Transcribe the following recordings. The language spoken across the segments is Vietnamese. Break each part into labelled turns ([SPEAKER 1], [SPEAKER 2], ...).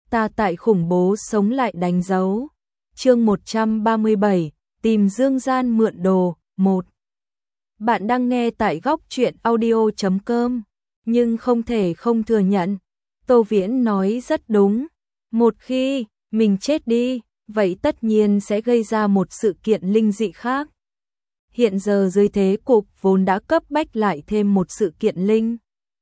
[SPEAKER 1] ta tại khủng bố sống lại đánh dấu. Chương 137, tìm Dương Gian mượn đồ, 1. Bạn đang nghe tại góc truyện audio.com, nhưng không thể không thừa nhận. Tô Viễn nói rất đúng. Một khi mình chết đi, vậy tất nhiên sẽ gây ra một sự kiện linh dị khác. Hiện giờ dưới thế cục vốn đã cấp bách lại thêm một sự kiện linh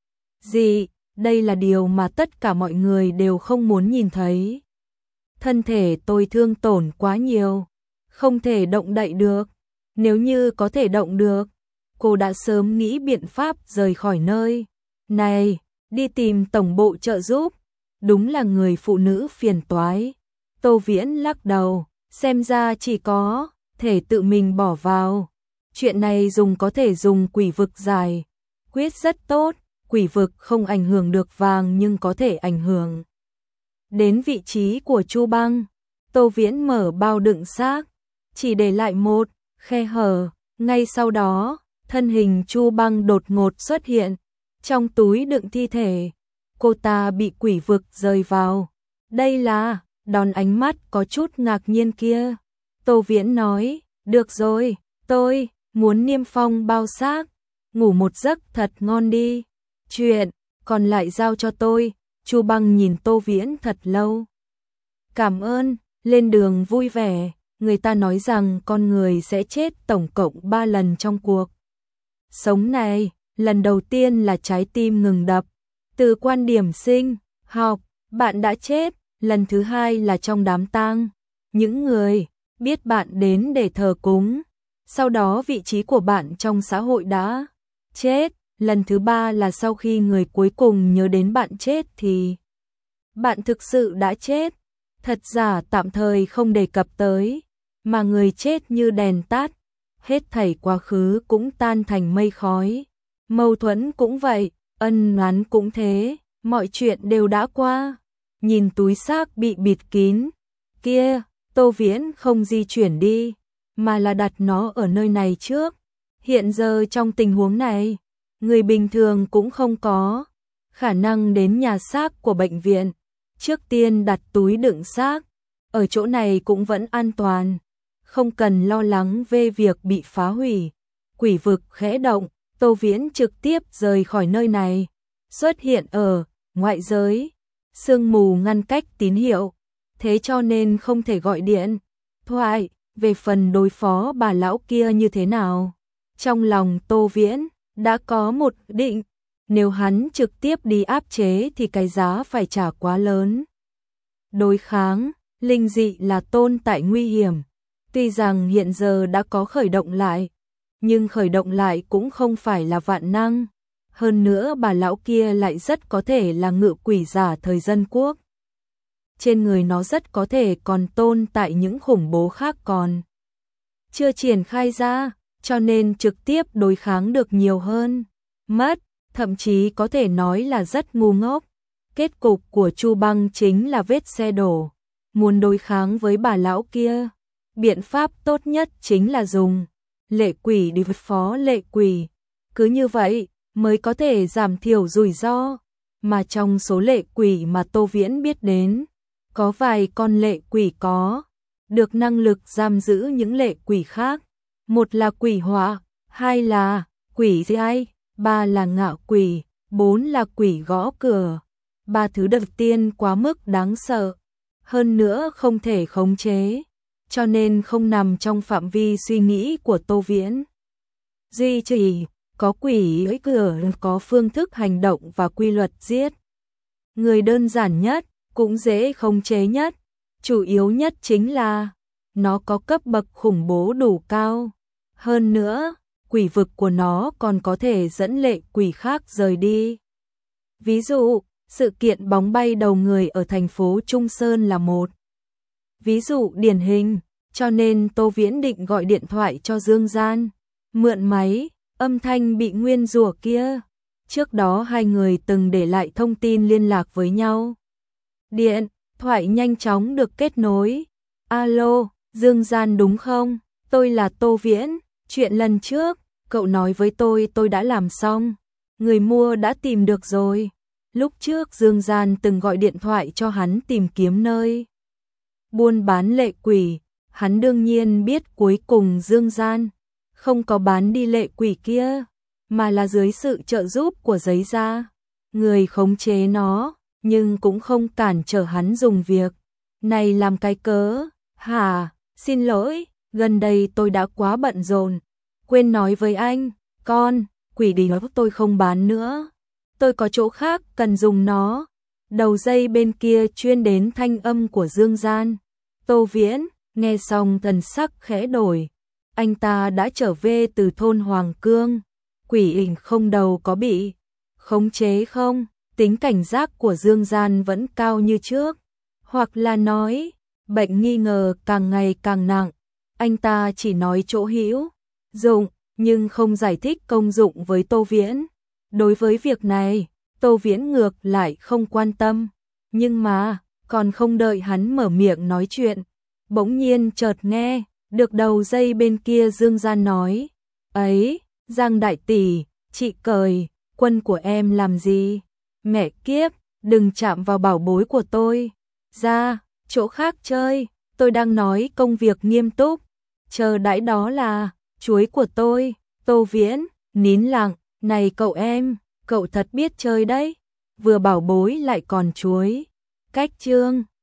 [SPEAKER 1] dị, đây là điều mà tất cả mọi người đều không muốn nhìn thấy. Thân thể tôi thương tổn quá nhiều, không thể động đậy được. Nếu như có thể động được, cô đã sớm nghĩ biện pháp rời khỏi nơi này, đi tìm tổng bộ trợ giúp. Đúng là người phụ nữ phiền toái. Tô Viễn lắc đầu, xem ra chỉ có thể tự mình bỏ vào. Chuyện này có thể dùng quỷ vực giải quyết rất tốt. Quỷ vực không ảnh hưởng được vàng nhưng có thể ảnh hưởng đến vị trí của Chu Băng. Tô Viễn mở bao đựng xác, chỉ để lại một khe hở. Ngay sau đó, thân hình Chu Băng đột ngột xuất hiện. Trong túi đựng thi thể, cô ta bị quỷ vực rơi vào. Đây là, đón ánh mắt có chút ngạc nhiên kia. Tô Viễn nói, được rồi, tôi muốn niêm phong bao xác, ngủ một giấc thật ngon đi. Chuyện còn lại giao cho tôi. Chu Băng nhìn Tô Viễn thật lâu. Cảm ơn, lên đường vui vẻ. Người ta nói rằng con người sẽ chết tổng cộng 3 lần trong cuộc sống này. Lần đầu tiên là trái tim ngừng đập. Từ quan điểm sinh học, bạn đã chết. Lần thứ hai là trong đám tang. Những người biết bạn đến để thờ cúng. Sau đó vị trí của bạn trong xã hội đã chết. Lần thứ ba là sau khi người cuối cùng nhớ đến bạn chết thì bạn thực sự đã chết. Thật giả tạm thời không đề cập tới, mà người chết như đèn tắt, hết thảy quá khứ cũng tan thành mây khói. Mâu thuẫn cũng vậy, ân oán cũng thế, mọi chuyện đều đã qua. Nhìn túi xác bị bịt kín kia, Tô Viễn không di chuyển đi, mà là đặt nó ở nơi này trước. Hiện giờ trong tình huống này, người bình thường cũng không có khả năng đến nhà xác của bệnh viện. Trước tiên đặt túi đựng xác, ở chỗ này cũng vẫn an toàn, không cần lo lắng về việc bị phá hủy. Quỷ vực khẽ động, Tô Viễn trực tiếp rời khỏi nơi này, xuất hiện ở ngoại giới. Sương mù ngăn cách tín hiệu, thế cho nên không thể gọi điện thoại. Về phần đối phó bà lão kia như thế nào, trong lòng Tô Viễn đã có một định. Nếu hắn trực tiếp đi áp chế thì cái giá phải trả quá lớn. Đối kháng, linh dị là tồn tại nguy hiểm. Tuy rằng hiện giờ đã có khởi động lại, nhưng khởi động lại cũng không phải là vạn năng. Hơn nữa bà lão kia lại rất có thể là ngự quỷ giả thời dân quốc. Trên người nó rất có thể còn tồn tại những khủng bố khác còn chưa triển khai ra, cho nên trực tiếp đối kháng được nhiều hơn. Mất, thậm chí có thể nói là rất ngu ngốc. Kết cục của Chu Băng chính là vết xe đổ. Muốn đối kháng với bà lão kia, biện pháp tốt nhất chính là dùng lệ quỷ đi đối phó lệ quỷ. Cứ như vậy mới có thể giảm thiểu rủi ro. Mà trong số lệ quỷ mà Tô Viễn biết đến, có vài con lệ quỷ có được năng lực giam giữ những lệ quỷ khác. Một là quỷ họa, hai là quỷ dai, ba là ngạ quỷ, bốn là quỷ gõ cửa. Ba thứ đầu tiên quá mức đáng sợ, hơn nữa không thể khống chế, cho nên không nằm trong phạm vi suy nghĩ của Tô Viễn. Duy chỉ có quỷ ấy cửa có phương thức hành động và quy luật giết người đơn giản nhất, cũng dễ khống chế nhất. Chủ yếu nhất chính là nó có cấp bậc khủng bố đủ cao. Hơn nữa, quỷ vực của nó còn có thể dẫn lệ quỷ khác rời đi. Ví dụ, sự kiện bóng bay đầu người ở thành phố Trung Sơn là một ví dụ điển hình, cho nên Tô Viễn định gọi điện thoại cho Dương Gian, mượn máy âm thanh bị nguyên rủa kia. Trước đó hai người từng để lại thông tin liên lạc với nhau. Điện thoại nhanh chóng được kết nối. Alo, Dương Gian đúng không? Tôi là Tô Viễn. Chuyện lần trước, cậu nói với tôi đã làm xong. Người mua đã tìm được rồi. Lúc trước Dương Gian từng gọi điện thoại cho hắn tìm kiếm nơi buôn bán lệ quỷ, hắn đương nhiên biết cuối cùng Dương Gian không có bán đi lệ quỷ kia, mà là dưới sự trợ giúp của giấy gia, người khống chế nó, nhưng cũng không cản trở hắn dùng việc này làm cái cớ. Hả, xin lỗi, gần đây tôi đã quá bận rộn, quên nói với anh, quỷ đỉnh tôi không bán nữa, tôi có chỗ khác cần dùng nó. Đầu dây bên kia chuyên đến thanh âm của Dương Gian. Tô Viễn nghe xong thần sắc khẽ đổi, anh ta đã trở về từ thôn Hoàng Cương, quỷ ảnh không đầu có bị khống chế không? Tính cảnh giác của Dương Gian vẫn cao như trước, hoặc là nói, bệnh nghi ngờ càng ngày càng nặng, anh ta chỉ nói chỗ hữu dụng, nhưng không giải thích công dụng với Tô Viễn. Đối với việc này, Tô Viễn ngược lại không quan tâm, nhưng mà, còn không đợi hắn mở miệng nói chuyện, bỗng nhiên chợt nghe được đầu dây bên kia Dương Gian nói, ấy, Giang đại tỷ, chị cười, quân của em làm gì? Mẹ kiếp, đừng chạm vào bảo bối của tôi, ra, chỗ khác chơi, tôi đang nói công việc nghiêm túc, chờ đãi đó là chuối của tôi. Tô Viễn nín lặng, này cậu em, cậu thật biết chơi đấy, vừa bảo bối lại còn chuối. Cách chương